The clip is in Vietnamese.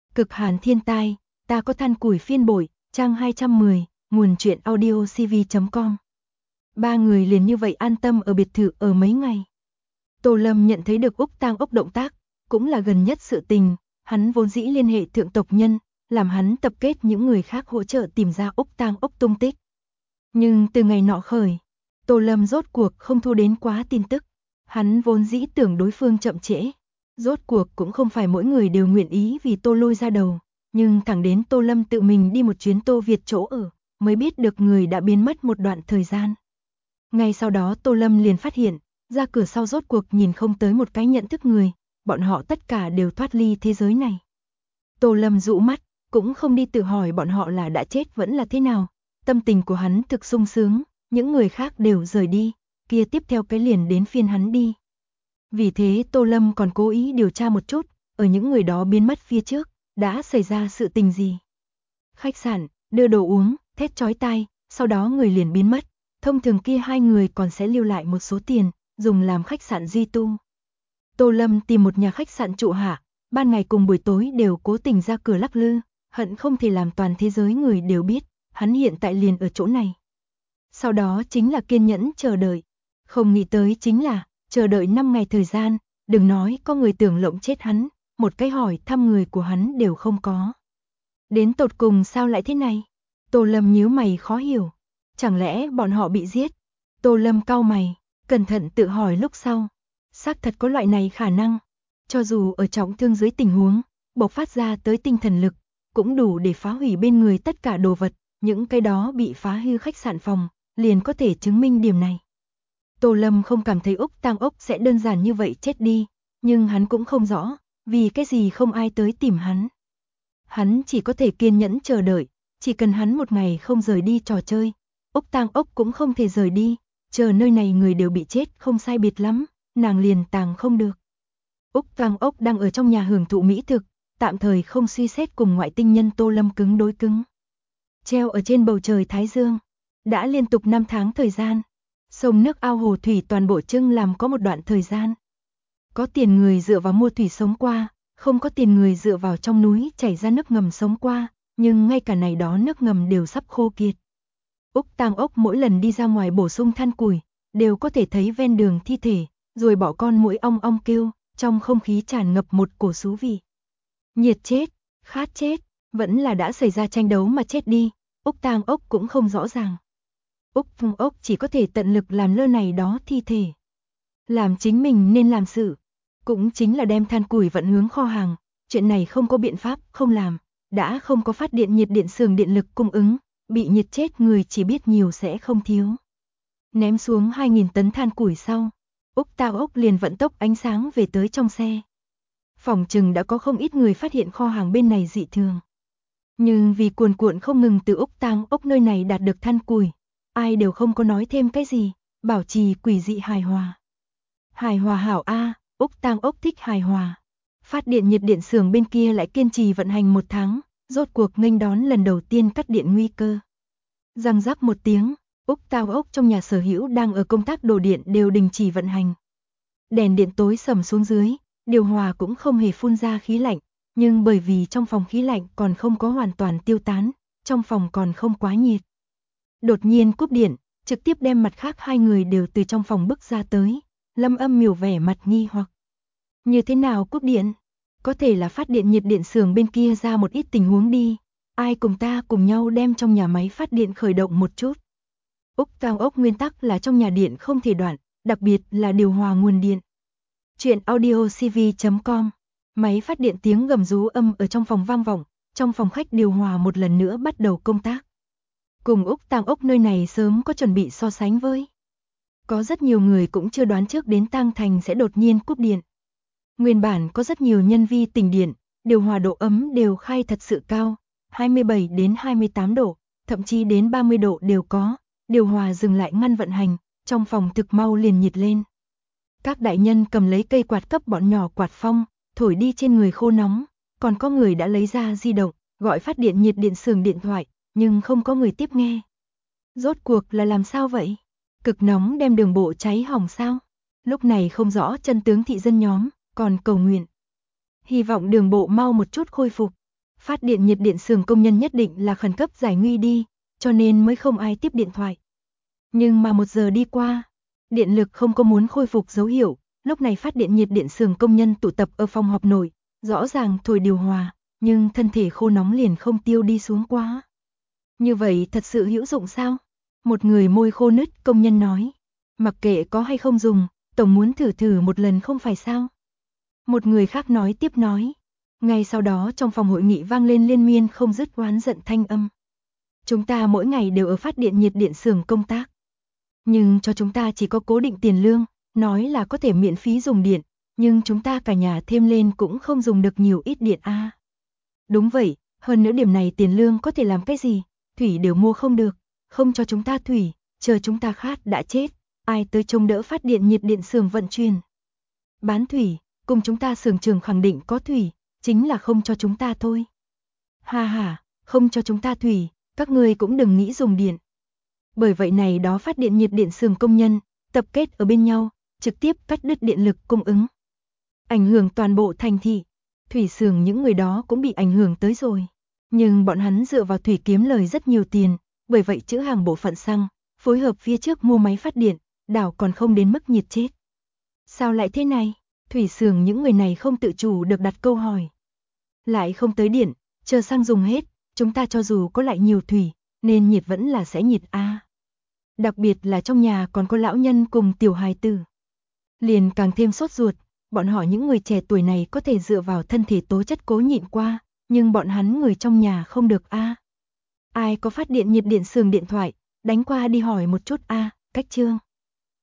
Cực hàn thiên tai, ta có than củi phiên bội, trang 210, nguồn truyện audio cv.com. Ba người liền như vậy an tâm ở biệt thự ở mấy ngày. Tô Lâm nhận thấy được Úc Tang Ốc động tác, cũng là gần nhất sự tình, hắn vốn dĩ liên hệ thượng tộc nhân, làm hắn tập kết những người khác hỗ trợ tìm ra Úc Tang Ốc tung tích. Nhưng từ ngày nọ khởi, Tô Lâm rốt cuộc không thu đến quá tin tức, hắn vốn dĩ tưởng đối phương chậm trễ. Rốt cuộc cũng không phải mỗi người đều nguyện ý vì Tô Lôi ra đầu, nhưng thẳng đến Tô Lâm tự mình đi một chuyến Tô Việt chỗ ở, mới biết được người đã biến mất một đoạn thời gian. Ngay sau đó Tô Lâm liền phát hiện, ra cửa sau rốt cuộc nhìn không tới một cái nhận thức người, bọn họ tất cả đều thoát ly thế giới này. Tô Lâm dụ mắt, cũng không đi tự hỏi bọn họ là đã chết vẫn là thế nào, tâm tình của hắn thực sung sướng, những người khác đều rời đi, kia tiếp theo cái liền đến phiên hắn đi. Vì thế Tô Lâm còn cố ý điều tra một chút, ở những người đó biến mất phía trước, đã xảy ra sự tình gì. Khách sạn, đưa đồ uống, thét chói tai, sau đó người liền biến mất, thông thường kia hai người còn sẽ lưu lại một số tiền, dùng làm khách sạn duy tu. Tô Lâm tìm một nhà khách sạn trụ hạ, ban ngày cùng buổi tối đều cố tình ra cửa lắc lư, hận không thể làm toàn thế giới người đều biết, hắn hiện tại liền ở chỗ này. Sau đó chính là kiên nhẫn chờ đợi, không nghĩ tới chính là chờ đợi 5 ngày thời gian, đừng nói có người tưởng lộng chết hắn, một cái hỏi thăm người của hắn đều không có. Đến tột cùng sao lại thế này? Tô Lâm nhíu mày khó hiểu. Chẳng lẽ bọn họ bị giết? Tô Lâm cau mày, cẩn thận tự hỏi lúc sau. Xác thật có loại này khả năng. Cho dù ở trọng thương dưới tình huống, bộc phát ra tới tinh thần lực, cũng đủ để phá hủy bên người tất cả đồ vật, những cái đó bị phá hư khách sạn phòng, liền có thể chứng minh điểm này. Tô Lâm không cảm thấy Úc Tang Ốc sẽ đơn giản như vậy chết đi, nhưng hắn cũng không rõ, vì cái gì không ai tới tìm hắn. Hắn chỉ có thể kiên nhẫn chờ đợi, chỉ cần hắn một ngày không rời đi trò chơi, Úc Tang Ốc cũng không thể rời đi, chờ nơi này người đều bị chết không sai biệt lắm, nàng liền tàng không được. Úc Tang Ốc đang ở trong nhà hưởng thụ mỹ thực, tạm thời không suy xét cùng ngoại tinh nhân Tô Lâm cứng đối cứng. Treo ở trên bầu trời Thái Dương, đã liên tục 5 tháng thời gian. Sông nước ao hồ thủy toàn bộ trưng làm có một đoạn thời gian. Có tiền người dựa vào mua thủy sống qua, không có tiền người dựa vào trong núi chảy ra nước ngầm sống qua, nhưng ngay cả này đó nước ngầm đều sắp khô kiệt. Úc Tang Ốc mỗi lần đi ra ngoài bổ sung than củi, đều có thể thấy ven đường thi thể, rồi bỏ con muỗi ong ong kêu, trong không khí tràn ngập một cổ xú vị. Nhiệt chết, khát chết, vẫn là đã xảy ra tranh đấu mà chết đi, Úc Tang Ốc cũng không rõ ràng. Úc Tang Ốc chỉ có thể tận lực làm lơ này đó thi thể. Làm chính mình nên làm sự, cũng chính là đem than củi vận hướng kho hàng, chuyện này không có biện pháp không làm, đã không có phát điện nhiệt điện xưởng điện lực cung ứng, bị nhiệt chết người chỉ biết nhiều sẽ không thiếu. Ném xuống 2.000 tấn than củi sau, Úc Tang Ốc liền vận tốc ánh sáng về tới trong xe. Phòng chừng đã có không ít người phát hiện kho hàng bên này dị thường. Nhưng vì cuồn cuộn không ngừng từ Úc Tang Ốc nơi này đạt được than củi, ai đều không có nói thêm cái gì, bảo trì quỷ dị hài hòa. Hài hòa hảo a, Úc Tang Ốc thích hài hòa. Phát điện nhiệt điện xưởng bên kia lại kiên trì vận hành 1 tháng, rốt cuộc nghênh đón lần đầu tiên cắt điện nguy cơ. Răng rắc một tiếng, Úc Tang Ốc trong nhà sở hữu đang ở công tác đồ điện đều đình chỉ vận hành. Đèn điện tối sầm xuống dưới, điều hòa cũng không hề phun ra khí lạnh, nhưng bởi vì trong phòng khí lạnh còn không có hoàn toàn tiêu tán, trong phòng còn không quá nhiệt. Đột nhiên cúp điện, trực tiếp đem mặt khác hai người đều từ trong phòng bước ra tới, Lâm Âm miểu vẻ mặt nghi hoặc. Như thế nào cúp điện? Có thể là phát điện nhiệt điện xưởng bên kia ra một ít tình huống đi, ai cùng ta cùng nhau đem trong nhà máy phát điện khởi động một chút. Úc Tang Ốc nguyên tắc là trong nhà điện không thể đoạn, đặc biệt là điều hòa nguồn điện. Chuyện audio cv.com. Máy phát điện tiếng gầm rú âm ở trong phòng vang vọng, trong phòng khách điều hòa một lần nữa bắt đầu công tác. Cùng Úc Tang Ốc nơi này sớm có chuẩn bị so sánh với. Có rất nhiều người cũng chưa đoán trước đến Tang Thành sẽ đột nhiên cúp điện. Nguyên bản có rất nhiều nhân vi tỉnh điện, điều hòa độ ấm đều khai thật sự cao, 27 đến 28 độ, thậm chí đến 30 độ đều có, điều hòa dừng lại ngăn vận hành, trong phòng thực mau liền nhiệt lên. Các đại nhân cầm lấy cây quạt cấp bọn nhỏ quạt phong, thổi đi trên người khô nóng, còn có người đã lấy ra di động, gọi phát điện nhiệt điện xưởng điện thoại, nhưng không có người tiếp nghe. Rốt cuộc là làm sao vậy? Cực nóng đem đường bộ cháy hỏng sao? Lúc này không rõ chân tướng thị dân nhóm, còn cầu nguyện. Hy vọng đường bộ mau một chút khôi phục. Phát điện nhiệt điện xưởng công nhân nhất định là khẩn cấp giải nguy đi, cho nên mới không ai tiếp điện thoại. Nhưng mà 1 giờ đi qua, điện lực không có muốn khôi phục dấu hiệu, lúc này phát điện nhiệt điện xưởng công nhân tụ tập ở phòng họp nội, rõ ràng thổi điều hòa, nhưng thân thể khô nóng liền không tiêu đi xuống quá. Như vậy thật sự hữu dụng sao? Một người môi khô nứt công nhân nói. Mặc kệ có hay không dùng, tổng muốn thử thử một lần không phải sao? Một người khác nói tiếp nói. Ngay sau đó trong phòng hội nghị vang lên liên miên không dứt oán giận thanh âm. Chúng ta mỗi ngày đều ở phát điện nhiệt điện xưởng công tác. Nhưng cho chúng ta chỉ có cố định tiền lương, nói là có thể miễn phí dùng điện, nhưng chúng ta cả nhà thêm lên cũng không dùng được nhiều ít điện a. Đúng vậy, hơn nữa điểm này tiền lương có thể làm cái gì? Thủy đều mua không được, không cho chúng ta thủy, chờ chúng ta khát đã chết, ai tới trông đỡ phát điện nhiệt điện xưởng vận chuyển. Bán thủy, cùng chúng ta xưởng trường khẳng định có thủy, chính là không cho chúng ta thôi. Ha ha, không cho chúng ta thủy, các ngươi cũng đừng nghĩ dùng điện. Bởi vậy này đó phát điện nhiệt điện xưởng công nhân, tập kết ở bên nhau, trực tiếp cắt đứt điện lực cung ứng. Ảnh hưởng toàn bộ thành thị, thủy xưởng những người đó cũng bị ảnh hưởng tới rồi. Nhưng bọn hắn dựa vào thủy kiếm lời rất nhiều tiền, bởi vậy chữ hàng bộ phận xăng, phối hợp phía trước mua máy phát điện, đảo còn không đến mức nhiệt chết. Sao lại thế này? Thủy xưởng những người này không tự chủ được đặt câu hỏi. Lại không tới điện, chờ xăng dùng hết, chúng ta cho dù có lại nhiều thủy, nên nhiệt vẫn là sẽ nhiệt a. Đặc biệt là trong nhà còn có lão nhân cùng tiểu hài tử. Liền càng thêm sốt ruột, bọn họ những người trẻ tuổi này có thể dựa vào thân thể tố chất cố nhịn qua, nhưng bọn hắn người trong nhà không được a. Ai có phát điện nhiệt điện xưởng điện thoại, đánh qua đi hỏi một chút a, cách chương.